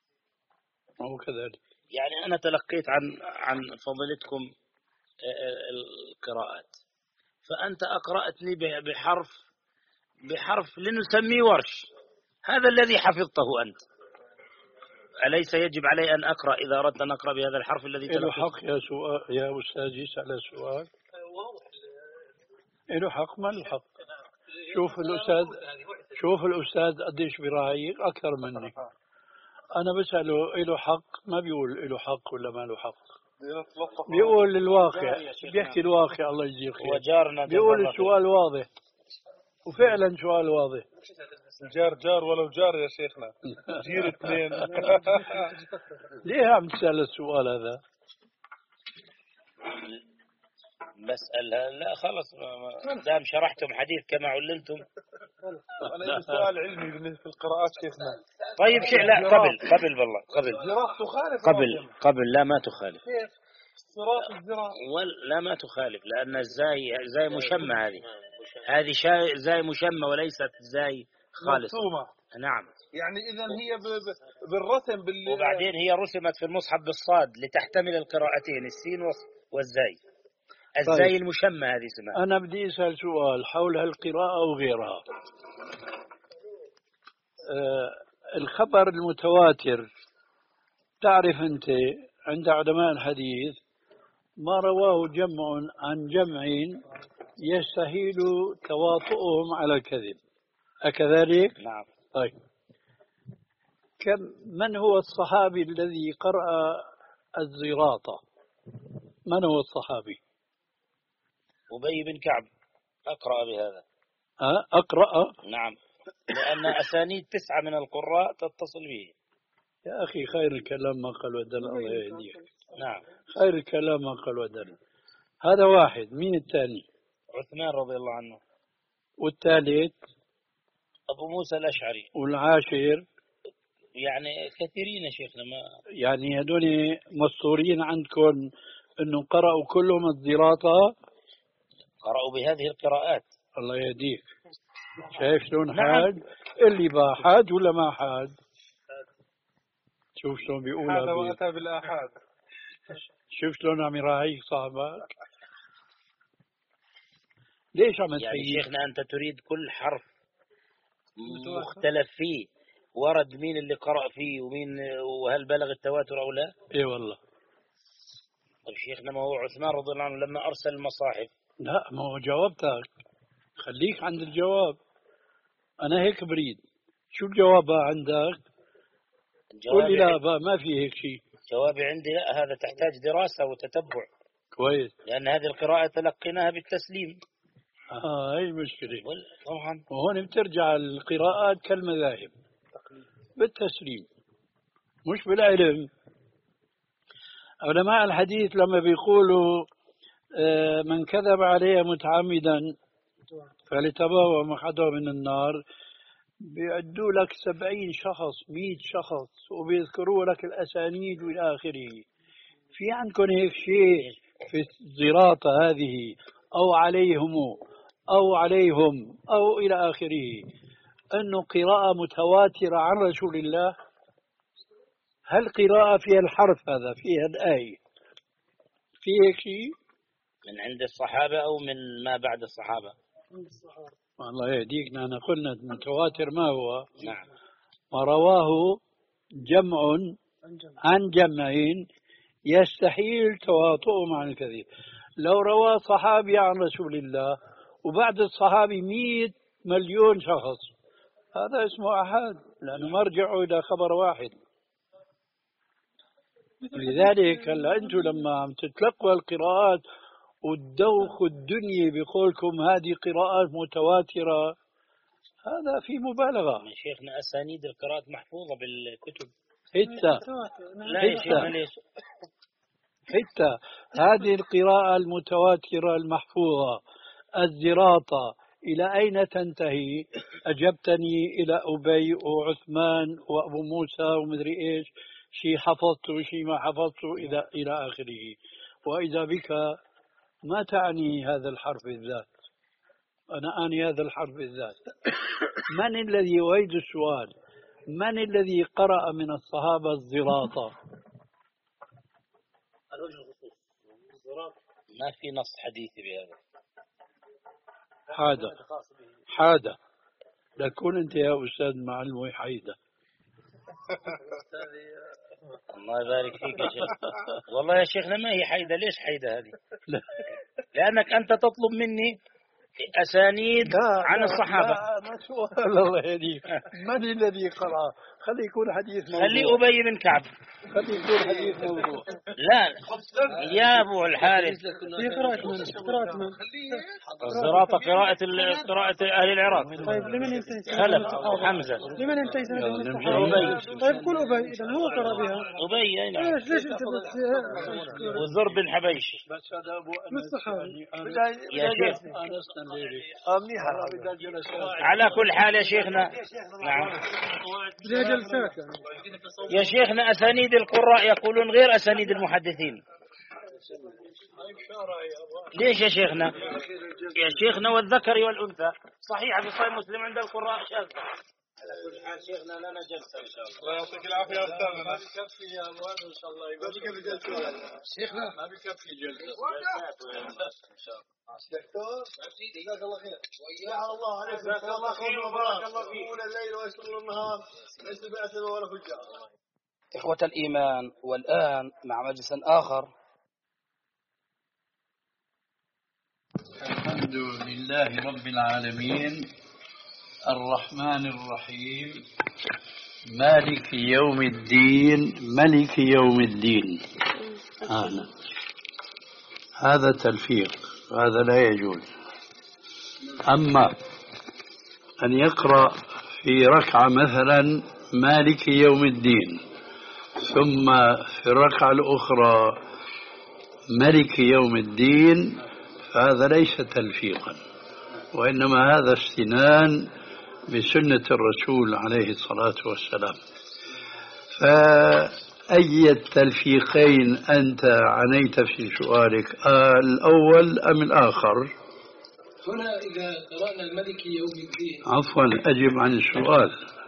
أو كذلك. يعني أنا تلقيت عن عن فضيلتكم القراءات، فأنت أقرأتني بحرف بحرف لنسميه ورش، هذا الذي حفظته أنت، أليس يجب علي أن أقرأ إذا أردت أن أقرأ بهذا الحرف الذي تلقيته؟ له حق يا سؤال يا أستاذ يسأل سؤال، له حق ما له حق. شوف الأستاذ شوف الأستاذ قديش براعيك أكثر مني. أنا بسأله له حق، ما بيقول له حق ولا ما له حق، بيقول الواقع، بيحكي الواقع. الله يجزيه خير. بيقول السؤال واضح، وفعلا سؤال واضح. جار جار ولو جار يا شيخنا، جير اثنين. ليه عم تسأل السؤال هذا؟ بسألها لا خلص دام شرحتم حديث كما علمتم. أنا سؤال علمي بالنسبة في القراءات شيخنا. طيب شيء لا قبل قبل بالله قبل قبل قبل لا ما تخالف. لا ما تخالف، لأن الزاي زاي مشمة، هذه هذه زاي مشمة وليست زاي خالصة. نعم. يعني إذا هي بالرسم بال... وبعدين هي رسمت في المصحف بالصاد لتحتمل القراءتين السين والزاي. الزاي طيب. المشمة هذه اسمها. أنا بدي أسأل سؤال حول هالقراءة وغيرها. آه الخبر المتواتر، تعرف أنت عند علماء الحديث ما رواه جمع عن جمع يستحيل تواطؤهم على الكذب، أكذلك؟ نعم. طيب كم من هو الصحابي الذي قرأ الزراطة؟ من هو الصحابي؟ أبي بن كعب. أقرأ بهذا. أه؟ أقرأ؟ نعم، لأن أسانيد تسعة من القراء تتصل به. يا أخي خير الكلام ما قال ودل، الله يهديك. نعم، خير الكلام ما قال ودل. هذا واحد. مين الثاني؟ عثمان رضي الله عنه. والثالث؟ أبو موسى الأشعري. والعاشر؟ يعني كثيرين شيخنا. ما يعني هذول مستورين عندكم أنه قرأوا كلهم الزراطة؟ قرأوا بهذه القراءات. الله يهديك. شايف شلون حاد؟ اللي با حاد ولا ما حاد؟ شوف شلون بيقولها. هذا وأتى بالآحاد. شوف شلون عم يراعيك صاحبك. ليش عم تحيي؟ يعني شيخنا أنت تريد كل حرف مختلف فيه ورد مين اللي قرأ فيه ومين وهل بلغ التواتر أو لا؟ إيه والله. طيب شيخنا ما هو عثمان رضي الله عنه لما أرسل المصاحف. لا ما هو جاوبتك، خليك عند الجواب. أنا هيك بريد. شو الجواب عندك؟ قول لي لا بقى ما في هيك شيء. جوابي عندي لا، هذا تحتاج دراسة وتتبع. كويس. لأن هذه القراءة تلقيناها بالتسليم. آه هاي المشكلة. طبعا. وهون بترجع القراءات كالمذاهب بالتسليم مش بالعلم. علماء الحديث لما بيقولوا من كذب عليه متعمدا فليتبوأ مقعده من النار، بيعدوا لك سبعين شخص مئة شخص وبيذكروا لك الأسانيد وإلى آخره. في عندكم هيك شيء في الزراطة هذه أو عليهم أو عليهم أو إلى آخره أنه قراءة متواترة عن رسول الله؟ هل قراءة فيها الحرف هذا فيها الآية في هيك شيء؟ من عند الصحابة أو من ما بعد الصحابة؟ عند الصحابة. الله يهديكنا. أنا قلنا المتواتر ما هو؟ نعم. ما رواه جمع عن جمعين يستحيل تواطؤهم عن الكذب. لو روى صحابي عن رسول الله وبعد الصحابي مئة مليون شخص، هذا اسمه أحد، لأنه مرجعه إلى خبر واحد. لذلك هلا أنتم لما عم تتلقوا القراءات والدوخ الدنيا بقولكم هذه قراءات متواترة، هذا في مبالغة. يا شيخنا أسانيد القراءات محفوظة بالكتب. حتى لا يا شيخنا ليش؟ حتى هذه القراءة المتواترة المحفوظة الزراطة إلى أين تنتهي؟ أجبتني إلى أبي وعثمان وأبو موسى ومدري إيش، شيء حفظته وشيء ما حفظته إلى إلى آخره. وإذا بك ما تعني هذا الحرف بالذات، أنا أعني هذا الحرف بالذات. من الذي يعيد السؤال؟ من الذي قرأ من الصحابة الزراطة؟ الوجه الخصوص الزراط ما في نص حديثي بهذا. حادة حادة لكن أنت يا أستاذ معلمي حيدة. الله يبارك فيك يا شيخ. والله يا شيخنا ما هي حيدة. ليش حيدة هذه؟ لأنك أنت تطلب مني أسانيد لا عن لا الصحابة. لا أنا سؤال الله يهديك، من الذي قرأ؟ خلي يكون حديث موضوع. خلي أبي بن كعب. خلي يكون حديث موضوع. لا يا أبو الحارث. في قراءة من قراءة من الزراطة قراءة ال- قراءة أهل العراق. طيب لمن ينتهي خلف حمزة. لمن ينتهي سنة من أبي. الصحابة؟ طيب قل أبي إذا هو قرأ بها. أبي نعم. ليش ليش أنت بس والزر بن حبيش. بس هذا أبو من الصحابي؟ يا شيخ أنسنا الليلة. على كل حال يا شيخنا. نعم لها جلسات يعني. يا شيخنا أسانيد القراء يقولون غير أسانيد المحدثين. ليش يا شيخنا؟ يا شيخنا والذكر والأنثى صحيح في صحيح مسلم عند القراء شاذة. على كل حال شيخنا لنا جلسة إن شاء الله. الله يعطيك العافية يا أستاذنا. ما بكفي يا أبوان إن شاء الله. ما بكفي جلسة شيخنا. ما بكفي جلسة. إن شاء الله. دكتور جزاك الله خير. ويا الله عليك. جزاك الله خير وبارك الله فيك. يصومون الليل ويصومون النهار ليس بأسر ولا فجار. إخوة الإيمان، والآن مع مجلس آخر. الحمد لله رب العالمين الرحمن الرحيم مالك يوم الدين ملك يوم الدين. آه. هذا تلفيق، هذا لا يجوز. أما أن يقرأ في ركعة مثلا مالك يوم الدين ثم في الركعة الأخرى ملك يوم الدين فهذا ليس تلفيقا، وإنما هذا استنان بسنة الرسول عليه الصلاة والسلام. فأي التلفيقين أنت عنيت في سؤالك، الأول أم الآخر؟ هنا إذا قرأنا الملك يوم الدين. عفوا أجب عن السؤال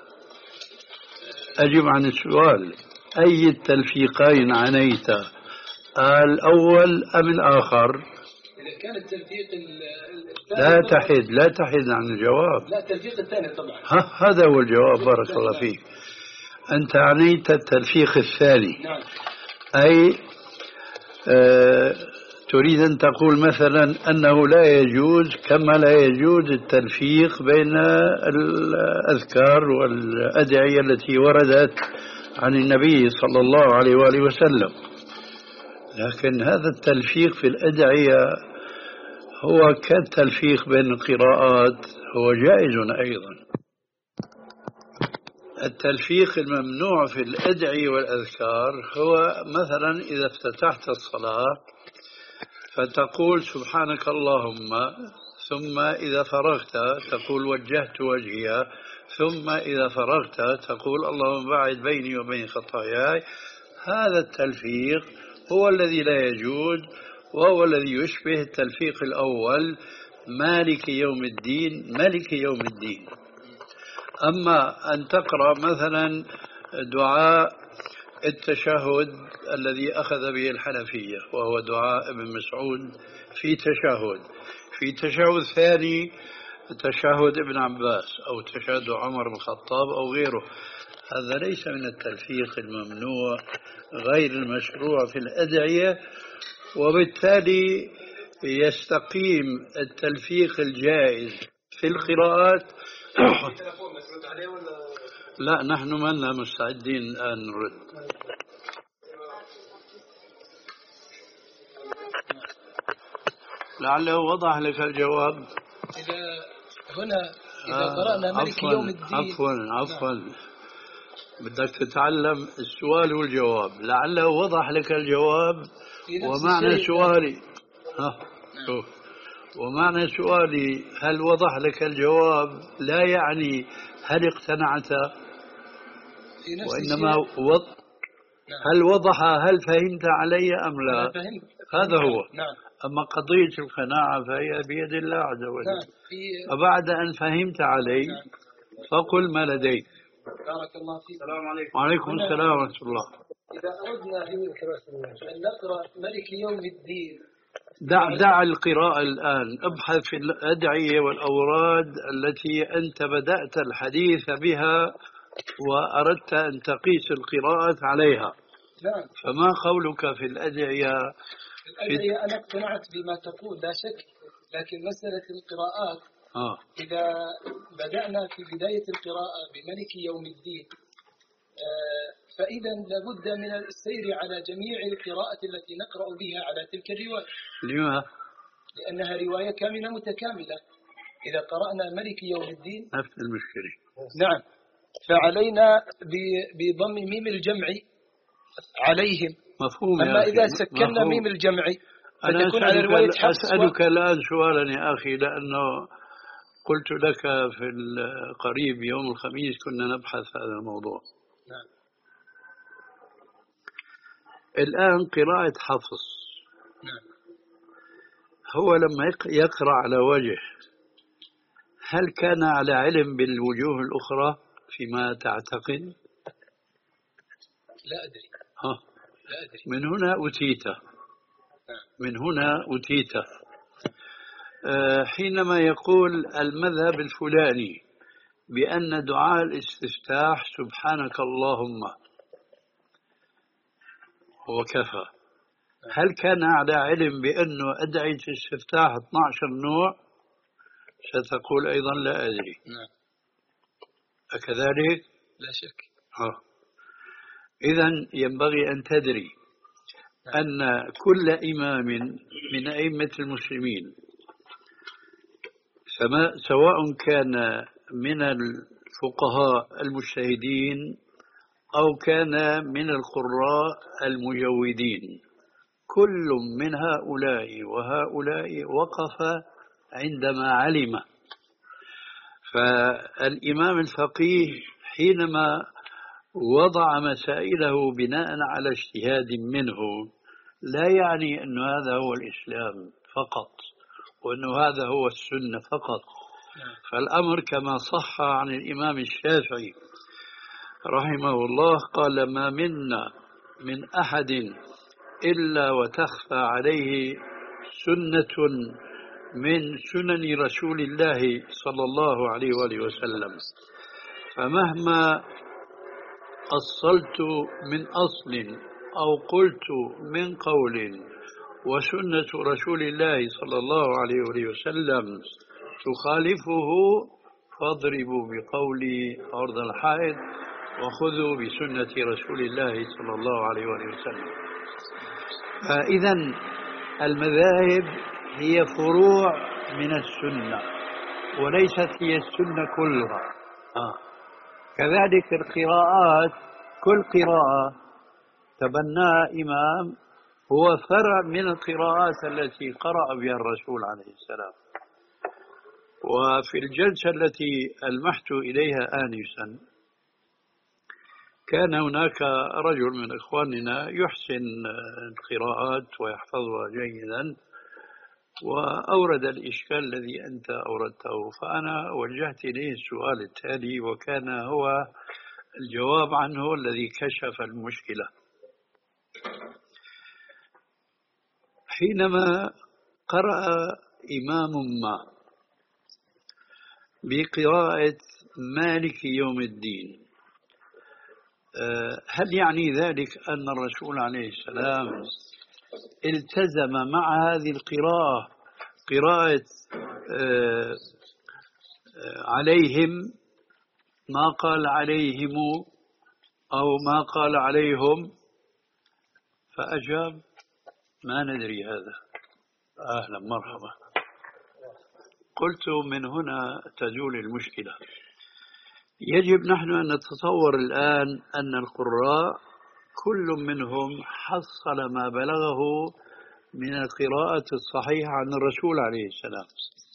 أجب عن السؤال أي التلفيقين عنيت، الأول أم الآخر؟ إذا كان التلفيق لا تحد لا تحد عن الجواب. لا التلفيق الثاني طبعا. هذا هو الجواب. بارك الله فيك. أنت عنيت التلفيق الثاني. نعم. أي آه تريد أن تقول مثلا أنه لا يجوز كما لا يجوز التلفيق بين الأذكار والأدعية التي وردت عن النبي صلى الله عليه وآله وسلم. لكن هذا التلفيق في الأدعية هو كالتلفيق بين القراءات، هو جائز أيضا. التلفيق الممنوع في الأدعية والأذكار هو مثلا إذا افتتحت الصلاة فتقول سبحانك اللهم، ثم إذا فرغت تقول وجهت وجهي، ثم إذا فرغت تقول اللهم باعد بيني وبين خطاياي. هذا التلفيق هو الذي لا يجوز، وهو الذي يشبه التلفيق الأول مالك يوم الدين ملك يوم الدين. أما أن تقرأ مثلا دعاء التشهد الذي أخذ به الحنفية وهو دعاء ابن مسعود في تشهد، في تشهد ثاني تشهد ابن عباس أو تشهد عمر بن الخطاب أو غيره، هذا ليس من التلفيق الممنوع غير المشروع في الأدعية، وبالتالي يستقيم التلفيق الجائز في القراءات. لا نحن ما لنا مستعدين الآن نرد. لعله وضح لك الجواب. إذا هنا إذا قرأنا ملك عفواً يوم الدين. عفوا عفوا بدك تتعلم السؤال والجواب. لعله وضح لك الجواب. ومعنى سؤالي ها شوف ومعنى سؤالي هل وضح لك الجواب لا يعني هل اقتنعت، وإنما وض... هل وضح هل فهمت علي أم لا؟ هذا هو. نعم. أما قضية القناعة فهي بيد الله عز وجل. نعم. في... فبعد أن فهمت علي فقل ما لديك. بارك الله فيك. السلام عليكم. وعليكم السلام ورحمة الله. إذا أردنا أن نقرأ ملك يوم الدين، دع دع القراءة الآن، ابحث في الأدعية والأوراد التي أنت بدأت الحديث بها وأردت أن تقيس القراءة عليها. نعم. فما قولك في الأدعية؟ الأدعية أنا اقتنعت بما تقول لا شك، لكن مسألة القراءات آه. إذا بدأنا في بداية القراءة بملك يوم الدين فإذا لابد من السير على جميع القراءة التي نقرأ بها على تلك الرواية. لماذا؟ لأنها رواية كاملة متكاملة. إذا قرأنا ملك يوم الدين نفس المشكلة. نعم، فعلينا بضم ميم الجمع عليهم. مفهوم. أما إذا سكننا مفهوم. ميم الجمع فتكون على رواية حفص. أسألك و... الآن سؤالا يا أخي، لأنه قلت لك في القريب يوم الخميس كنا نبحث هذا الموضوع. نعم. الآن قراءة حفص. نعم. هو لما يقرأ على وجه، هل كان على علم بالوجوه الأخرى فيما تعتقد؟ لا أدري. ها. لا أدري. من هنا أتيت. من هنا أتيت. حينما يقول المذهب الفلاني بأن دعاء الاستفتاح سبحانك اللهم وكفى، هل كان على علم بأنه أدعية الاستفتاح اثني عشر نوع؟ ستقول أيضا لا أدري. نعم. أكذلك؟ لا شك. ها. إذن ينبغي أن تدري أن كل إمام من أئمة المسلمين سواء كان من الفقهاء المجتهدين أو كان من القراء المجودين، كل من هؤلاء وهؤلاء وقف عندما علم. فالإمام الفقيه حينما وضع مسائله بناء على اجتهاد منه لا يعني أن هذا هو الإسلام فقط وأن هذا هو السنة فقط. فالأمر كما صح عن الإمام الشافعي رحمه الله قال ما منا من أحد إلا وتخفى عليه سنة من سنن رسول الله صلى الله عليه وآله وسلم، فمهما أصلت من أصل أو قلت من قول وسنة رسول الله صلى الله عليه وآله وسلم تخالفه فاضربوا بقولي عرض الحائط وخذوا بسنة رسول الله صلى الله عليه وآله وسلم. فإذا المذاهب هي فروع من السنة وليست هي السنة كلها. آه. كذلك القراءات، كل قراءة تبناها إمام هو فرع من القراءات التي قرأ بها الرسول عليه السلام. وفي الجلسة التي ألمحت إليها آنفا كان هناك رجل من إخواننا يحسن القراءات ويحفظها جيدا، وأورد الإشكال الذي أنت أوردته، فأنا وجهت إليه السؤال التالي وكان هو الجواب عنه الذي كشف المشكلة. حينما قرأ إمام ما بقراءة مالك يوم الدين، هل يعني ذلك أن الرسول عليه السلام التزم مع هذه القراءة قراءة عليهم ما قال عليهم أو ما قال عليهم؟ فأجاب ما ندري هذا. أهلا مرحبا. قلت من هنا تزول المشكلة. يجب نحن أن نتصور الآن أن القراء كل منهم حصل ما بلغه من القراءة الصحيحة عن الرسول عليه السلام،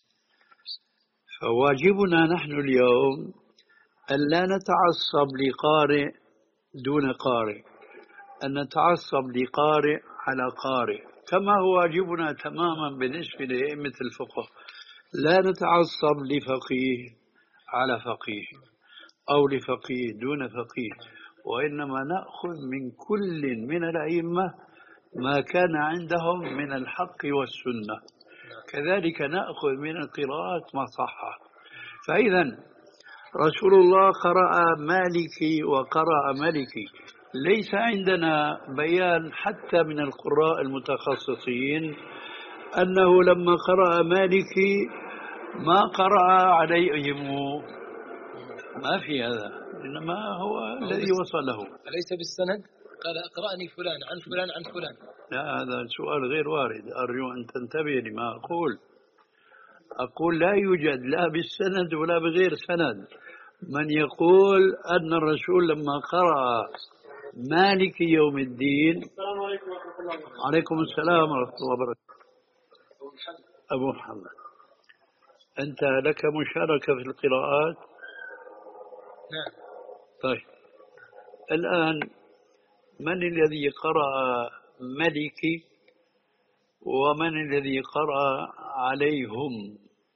فواجبنا نحن اليوم أن لا نتعصب لقارئ دون قارئ، أن نتعصب لقارئ على قارئ، كما هو واجبنا تماما بالنسبة لأئمة الفقه. لا نتعصب لفقيه على فقيه أو لفقيه دون فقيه، وإنما نأخذ من كل من الأئمة ما كان عندهم من الحق والسنة، كذلك نأخذ من القراءات ما صح. فإذا رسول الله قرأ مالكي وقرأ ملكي، ليس عندنا بيان حتى من القراء المتخصصين أنه لما قرأ مالكي ما قرأ عليهم، ما في هذا، إنما هو الذي وصله. أليس بالسند؟ قال أقرأني فلان عن فلان عن فلان. لا، هذا سؤال غير وارد، أرجو أن تنتبه لما أقول. أقول لا يوجد لا بالسند ولا بغير سند من يقول أن الرسول لما قرأ مالك يوم الدين. السلام عليكم ورحمة الله وبركاته. عليكم السلام ورحمة الله وبركاته. أبو محمد، أنت لك مشاركة في القراءات؟ نعم. طيب، الآن من الذي قرأ ملكي ومن الذي قرأ عليهم؟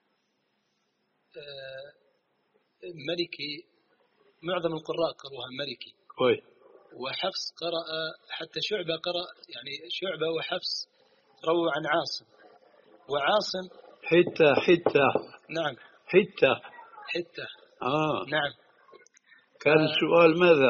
آه ملكي، معظم القراء قرأوها ملكي. كويس. وحفص قرأ، حتى شعبة قرأ، يعني شعبة وحفص رووا عن عاصم، وعاصم حتة حتة. نعم. حتة حتة. آه. نعم. كان آه السؤال ماذا؟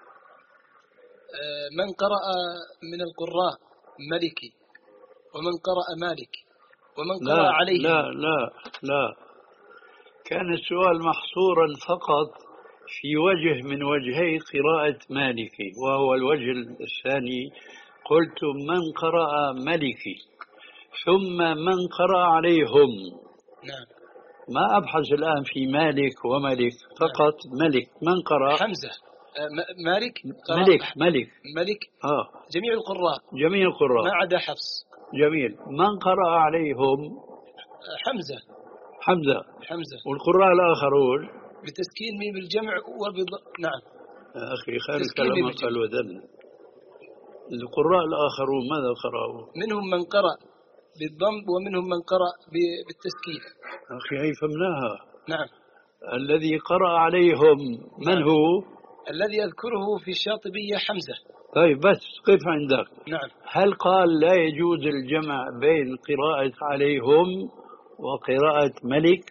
آه من قرأ من القراء ملكي ومن قرأ مالك ومن قرأ لا عليه. لا لا لا، كان السؤال محصورا فقط في وجه من وجهي قراءة مالكي، وهو الوجه الثاني. قلت من قرأ ملكي ثم من قرأ عليهم. نعم. ما أبحث الآن في مالك وملك، فقط ملك. من قرأ؟ حمزة. مالك ملك ملك ملك آه. جميع القراء جميع القراء ما عدا حفص. جميل. من قرأ عليهم؟ حمزة. حمزة. حمزة. والقراء الآخرون بتسكين ميم الجمع وبض. نعم. يا أخي خير كلام قال ودن. القراء الآخرون ماذا قرأوا؟ منهم من قرأ بالضم ومنهم من قرأ بالتسكين. أخي هي فهمناها. نعم. الذي قرأ عليهم من نعم. هو؟ الذي أذكره في الشاطبية حمزة. طيب بس قف عندك. نعم. هل قال لا يجوز الجمع بين قراءة عليهم وقراءة ملك؟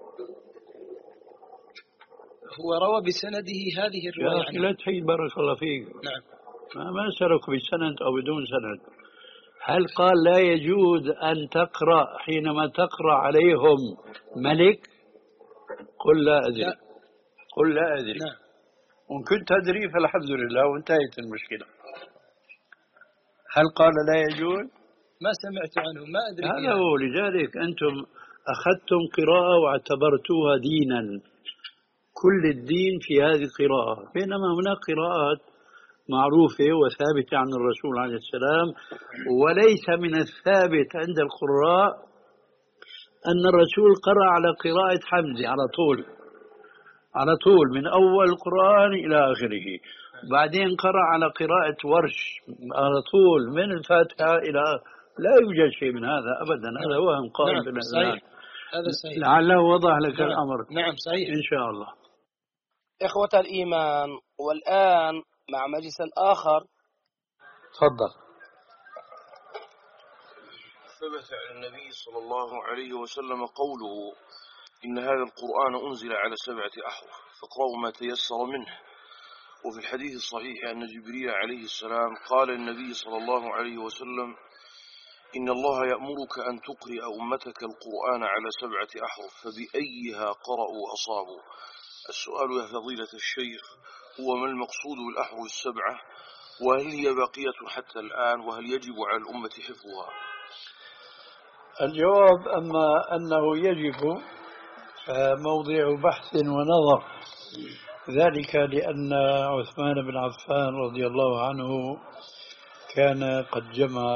هو روى بسنده هذه الرواية. يا أخي لا تحيد، بارك الله فيك. نعم. ما ما سلك بسند أو بدون سند. هل قال لا يجوز أن تقرأ حينما تقرأ عليهم ملك؟ قل لا أدري. لا. قل لا أدري. نعم. وإن كنت أدري فالحمد لله وانتهت المشكلة. هل قال لا يجوز؟ ما سمعت عنه، ما أدري. هذا هو. لذلك أنتم أخذتم قراءة واعتبرتوها دينا، كل الدين في هذه القراءة، بينما هناك قراءات معروفة وثابتة عن الرسول عليه السلام. وليس من الثابت عند القراء أن الرسول قرأ على قراءة حمزة على طول على طول من أول القرآن إلى آخره، بعدين قرأ على قراءة ورش على طول من الفاتحة إلى. لا يوجد شيء من هذا أبدا. هذا وهم قائم. نعم. صحيح. هذا صحيح. لعله وضح لك نعم. الأمر. نعم صحيح إن شاء الله. إخوة الإيمان، والآن مع مجلس آخر. تفضل. ثبت عن النبي صلى الله عليه وسلم قوله: إن هذا القرآن أنزل على سبعة أحرف فاقرأوا ما تيسر منه. وفي الحديث الصحيح أن جبريل عليه السلام قال للنبي صلى الله عليه وسلم: إن الله يأمرك أن تقرأ أمتك القرآن على سبعة أحرف فبأيها قرأوا أصابوا. السؤال يا فضيلة الشيخ هو: ما المقصود بالأحرف السبعة؟ وهل هي باقية حتى الآن؟ وهل يجب على الأمة حفظها؟ الجواب أما أنه يجب فموضع بحث ونظر، ذلك لأن عثمان بن عفان رضي الله عنه كان قد جمع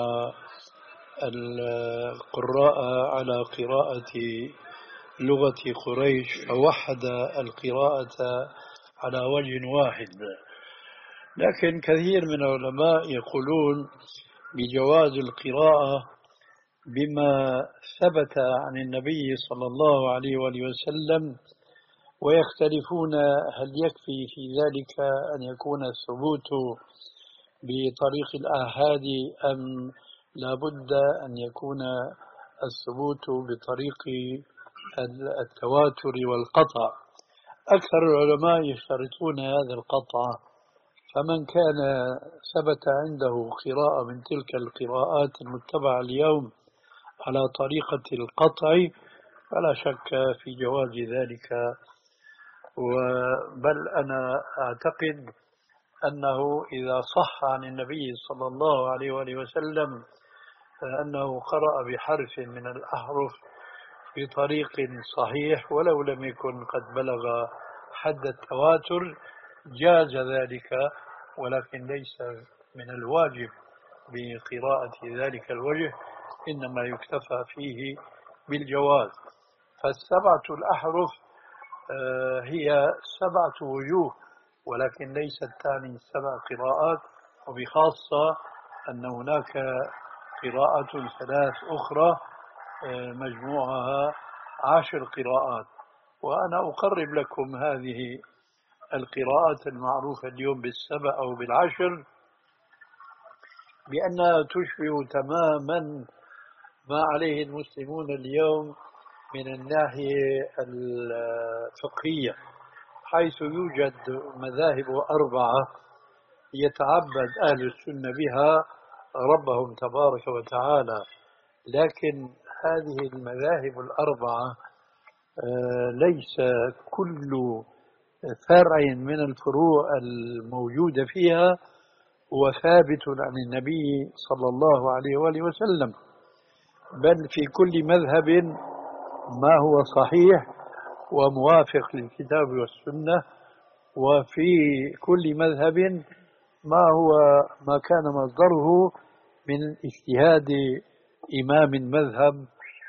القراء على قراءة لغة قريش فوحد القراءة على وجه واحد. لكن كثير من العلماء يقولون بجواز القراءة بما ثبت عن النبي صلى الله عليه وآله وسلم ويختلفون هل يكفي في ذلك أن يكون الثبوت بطريق الآحاد أم لابد أن يكون الثبوت بطريق التواتر والقطع. أكثر العلماء يشترطون هذا القطع، فمن كان ثبت عنده قراءة من تلك القراءات المتبعة اليوم على طريقة القطع فلا شك في جواز ذلك. بل أنا أعتقد أنه إذا صح عن النبي صلى الله عليه وآله وسلم أنه قرأ بحرف من الأحرف بطريق صحيح ولو لم يكن قد بلغ حد التواتر جاز ذلك، ولكن ليس من الواجب بقراءة ذلك الوجه، إنما يكتفى فيه بالجواز. فالسبعة الأحرف هي سبعة وجوه، ولكن ليست تعني سبع قراءات، وبخاصة أن هناك قراءة ثلاث أخرى مجموعها عشر قراءات. وأنا أقرب لكم هذه القراءات المعروفة اليوم بالسبع أو بالعشر بأنها تشبه تماما ما عليه المسلمون اليوم من الناحية الفقهية، حيث يوجد مذاهب أربعة يتعبد أهل السنة بها ربهم تبارك وتعالى، لكن هذه المذاهب الأربعة ليس كل فرع من الفروع الموجودة فيها وثابت عن النبي صلى الله عليه وآله وسلم، بل في كل مذهب ما هو صحيح وموافق للكتاب والسنة، وفي كل مذهب ما هو ما كان مصدره من اجتهاد إمام المذهب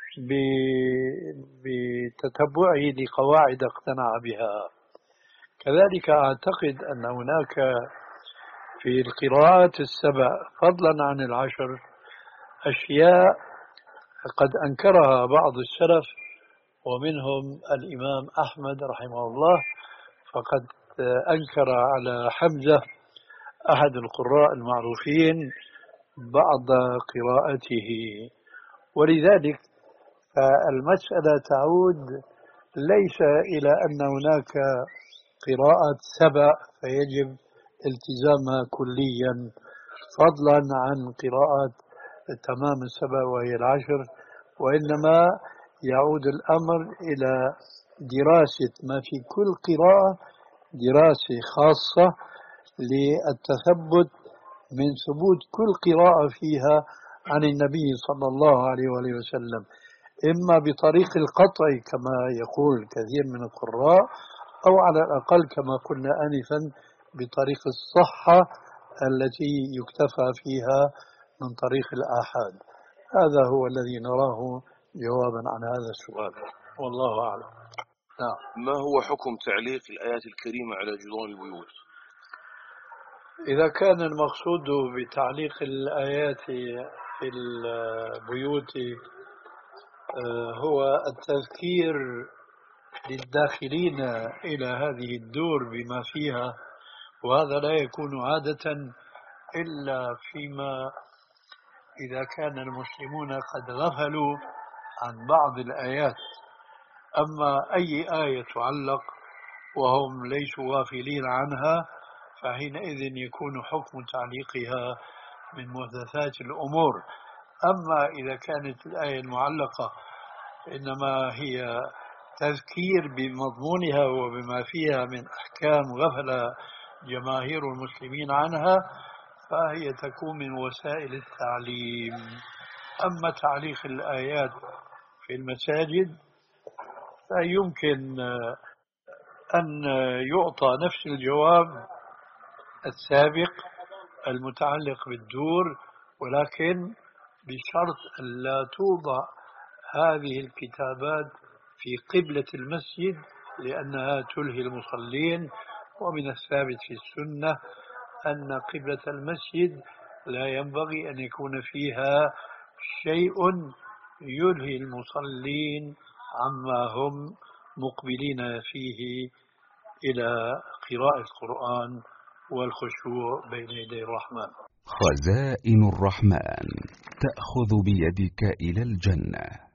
بتتبعه لقواعد اقتنع بها. كذلك أعتقد أن هناك في القراءات السبع فضلا عن العشر أشياء قد أنكرها بعض السلف، ومنهم الإمام أحمد رحمه الله، فقد أنكر على حمزة أحد القراء المعروفين بعض قراءته. ولذلك المسألة تعود ليس إلى أن هناك قراءة سبع فيجب التزامها كليا فضلا عن قراءة تمام السبع وهي العشر، وإنما يعود الأمر إلى دراسة ما في كل قراءة دراسة خاصة للتثبت من ثبوت كل قراءة فيها عن النبي صلى الله عليه وآله وسلم، إما بطريق القطع كما يقول كثير من القراء، أو على الأقل كما قلنا آنفا بطريق الصحة التي يكتفى فيها من طريق الآحاد. هذا هو الذي نراه جوابا عن هذا السؤال، والله أعلم. نعم. ما هو حكم تعليق الآيات الكريمة على جدران البيوت؟ إذا كان المقصود بتعليق الآيات في البيوت هو التذكير للداخلين إلى هذه الدور بما فيها، وهذا لا يكون عادة إلا فيما إذا كان المسلمون قد غفلوا عن بعض الآيات. أما أي آية تعلق وهم ليسوا غافلين عنها فحينئذ يكون حكم تعليقها من محدثات الأمور. أما إذا كانت الآية المعلقة إنما هي تذكير بمضمونها وبما فيها من أحكام غفل جماهير المسلمين عنها فهي تكون من وسائل التعليم. أما تعليق الآيات في المساجد فيمكن أن يعطى نفس الجواب السابق المتعلق بالدور، ولكن بشرط أن لا توضع هذه الكتابات في قبلة المسجد لأنها تلهي المصلين، ومن الثابت في السنة أن قبلة المسجد لا ينبغي أن يكون فيها شيء يلهي المصلين عما هم مقبلين فيه إلى قراءة القرآن والخشوع بين يدي الرحمن. خزائن الرحمن تأخذ بيدك إلى الجنة.